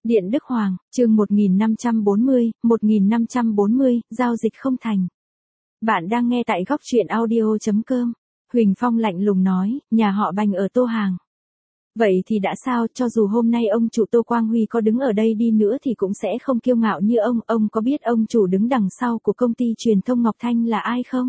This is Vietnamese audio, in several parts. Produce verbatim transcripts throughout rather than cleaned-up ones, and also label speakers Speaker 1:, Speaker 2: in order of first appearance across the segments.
Speaker 1: Điện Đức Hoàng, chương một nghìn năm trăm bốn mươi, một nghìn năm trăm bốn mươi, giao dịch không thành. Bạn đang nghe tại góc truyện audio chấm com. Huỳnh Phong lạnh lùng nói, nhà họ Bành ở Tô Hàng. Vậy thì đã sao, cho dù hôm nay ông chủ Tô Quang Huy có đứng ở đây đi nữa thì cũng sẽ không kiêu ngạo như ông. Ông có biết ông chủ đứng đằng sau của công ty truyền thông Ngọc Thanh là ai không?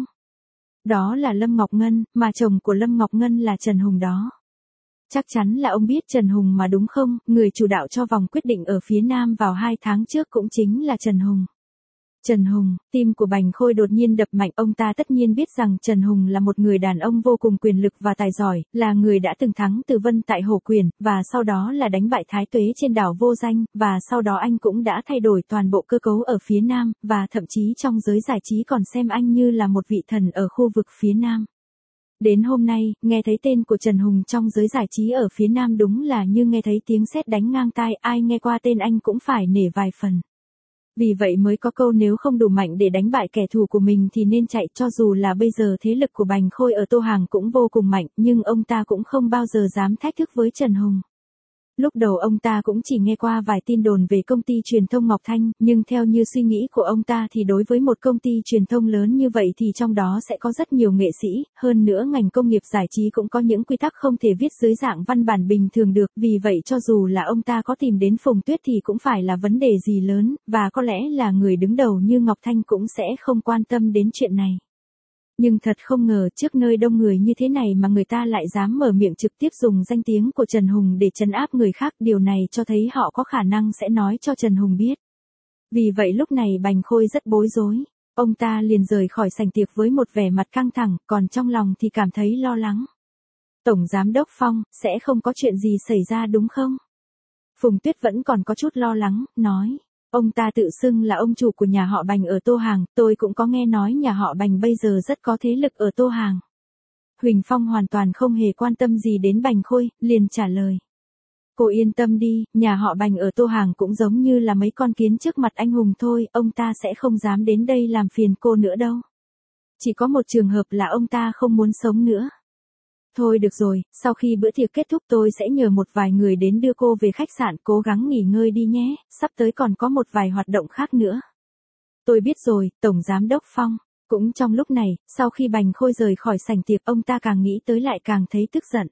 Speaker 1: Đó là Lâm Ngọc Ngân, mà chồng của Lâm Ngọc Ngân là Trần Hùng đó. Chắc chắn là ông biết Trần Hùng mà đúng không? Người chủ đạo cho vòng quyết định ở phía Nam vào hai tháng trước cũng chính là Trần Hùng. Trần Hùng, tim của Bành Khôi đột nhiên đập mạnh. Ông ta tất nhiên biết rằng Trần Hùng là một người đàn ông vô cùng quyền lực và tài giỏi, là người đã từng thắng Từ Vân tại Hổ Quyền, và sau đó là đánh bại Thái Tuế trên đảo Vô Danh, và sau đó anh cũng đã thay đổi toàn bộ cơ cấu ở phía Nam, và thậm chí trong giới giải trí còn xem anh như là một vị thần ở khu vực phía Nam. Đến hôm nay, nghe thấy tên của Trần Hùng trong giới giải trí ở phía Nam đúng là như nghe thấy tiếng sét đánh ngang tai, ai nghe qua tên anh cũng phải nể vài phần. Vì vậy mới có câu nếu không đủ mạnh để đánh bại kẻ thù của mình thì nên chạy. Cho dù là bây giờ thế lực của Bành Khôi ở Tô Hàng cũng vô cùng mạnh, nhưng ông ta cũng không bao giờ dám thách thức với Trần Hùng. Lúc đầu ông ta cũng chỉ nghe qua vài tin đồn về công ty truyền thông Ngọc Thanh, nhưng theo như suy nghĩ của ông ta thì đối với một công ty truyền thông lớn như vậy thì trong đó sẽ có rất nhiều nghệ sĩ, hơn nữa ngành công nghiệp giải trí cũng có những quy tắc không thể viết dưới dạng văn bản bình thường được, vì vậy cho dù là ông ta có tìm đến Phùng Tuyết thì cũng phải là vấn đề gì lớn, và có lẽ là người đứng đầu như Ngọc Thanh cũng sẽ không quan tâm đến chuyện này. Nhưng thật không ngờ trước nơi đông người như thế này mà người ta lại dám mở miệng trực tiếp dùng danh tiếng của Trần Hùng để trấn áp người khác, điều này cho thấy họ có khả năng sẽ nói cho Trần Hùng biết. Vì vậy lúc này Bành Khôi rất bối rối, ông ta liền rời khỏi sảnh tiệc với một vẻ mặt căng thẳng, còn trong lòng thì cảm thấy lo lắng. Tổng Giám đốc Phong, sẽ không có chuyện gì xảy ra đúng không? Phùng Tuyết vẫn còn có chút lo lắng, nói. Ông ta tự xưng là ông chủ của nhà họ Bành ở Tô Hàng, tôi cũng có nghe nói nhà họ Bành bây giờ rất có thế lực ở Tô Hàng. Huỳnh Phong hoàn toàn không hề quan tâm gì đến Bành Khôi, liền trả lời. Cô yên tâm đi, nhà họ Bành ở Tô Hàng cũng giống như là mấy con kiến trước mặt anh hùng thôi, ông ta sẽ không dám đến đây làm phiền cô nữa đâu. Chỉ có một trường hợp là ông ta không muốn sống nữa. Thôi được rồi, sau khi bữa tiệc kết thúc tôi sẽ nhờ một vài người đến đưa cô về khách sạn, cố gắng nghỉ ngơi đi nhé, sắp tới còn có một vài hoạt động khác nữa. Tôi biết rồi, Tổng Giám đốc Phong. Cũng trong lúc này, sau khi Bành Khôi rời khỏi sảnh tiệc ông ta càng nghĩ tới lại càng thấy tức giận.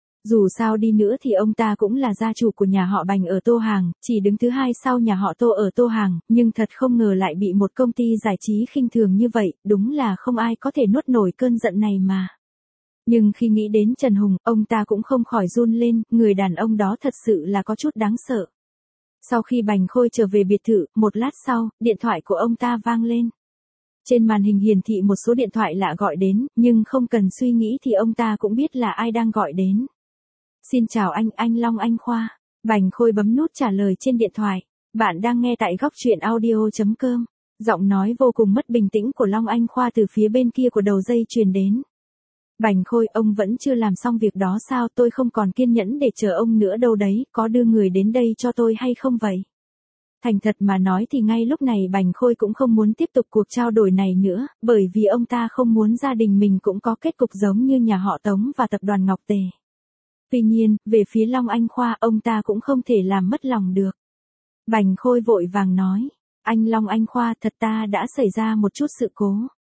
Speaker 1: Dù sao đi nữa thì ông ta cũng là gia chủ của nhà họ Bành ở Tô Hàng, chỉ đứng thứ hai sau nhà họ Tô ở Tô Hàng, nhưng thật không ngờ lại bị một công ty giải trí khinh thường như vậy, đúng là không ai có thể nuốt nổi cơn giận này mà. Nhưng khi nghĩ đến Trần Hùng, ông ta cũng không khỏi run lên, người đàn ông đó thật sự là có chút đáng sợ. Sau khi Bành Khôi trở về biệt thự, một lát sau, điện thoại của ông ta vang lên. Trên màn hình hiển thị một số điện thoại lạ gọi đến, nhưng không cần suy nghĩ thì ông ta cũng biết là ai đang gọi đến. Xin chào anh, anh Long Anh Khoa. Bành Khôi bấm nút trả lời trên điện thoại. Bạn đang nghe tại góc truyện audio chấm com. Giọng nói vô cùng mất bình tĩnh của Long Anh Khoa từ phía bên kia của đầu dây truyền đến. Bành Khôi, ông vẫn chưa làm xong việc đó sao? Tôi không còn kiên nhẫn để chờ ông nữa đâu đấy, có đưa người đến đây cho tôi hay không vậy? Thành thật mà nói thì ngay lúc này Bành Khôi cũng không muốn tiếp tục cuộc trao đổi này nữa, bởi vì ông ta không muốn gia đình mình cũng có kết cục giống như nhà họ Tống và tập đoàn Ngọc Tề. Tuy nhiên, về phía Long Anh Khoa ông ta cũng không thể làm mất lòng được. Bành Khôi vội vàng nói, anh Long Anh Khoa, thật ta đã xảy ra một chút sự cố.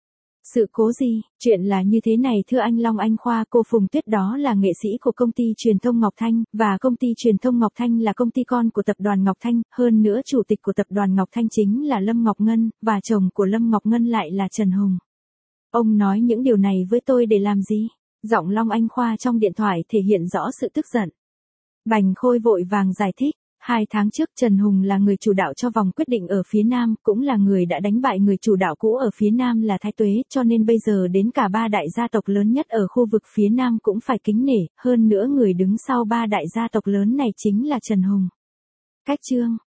Speaker 1: Sự cố gì? Chuyện là như thế này thưa anh Long Anh Khoa, cô Phùng Tuyết đó là nghệ sĩ của công ty truyền thông Ngọc Thanh, và công ty truyền thông Ngọc Thanh là công ty con của tập đoàn Ngọc Thanh, hơn nữa chủ tịch của tập đoàn Ngọc Thanh chính là Lâm Ngọc Ngân, và chồng của Lâm Ngọc Ngân lại là Trần Hùng. Ông nói những điều này với tôi để làm gì? Giọng Long Anh Khoa trong điện thoại thể hiện rõ sự tức giận. Bành Khôi vội vàng giải thích. Hai tháng trước Trần Hùng là người chủ đạo cho vòng quyết định ở phía Nam, cũng là người đã đánh bại người chủ đạo cũ ở phía Nam là Thái Tuế, cho nên bây giờ đến cả ba đại gia tộc lớn nhất ở khu vực phía Nam cũng phải kính nể, hơn nữa người đứng sau ba đại gia tộc lớn này chính là Trần Hùng. Cách chương,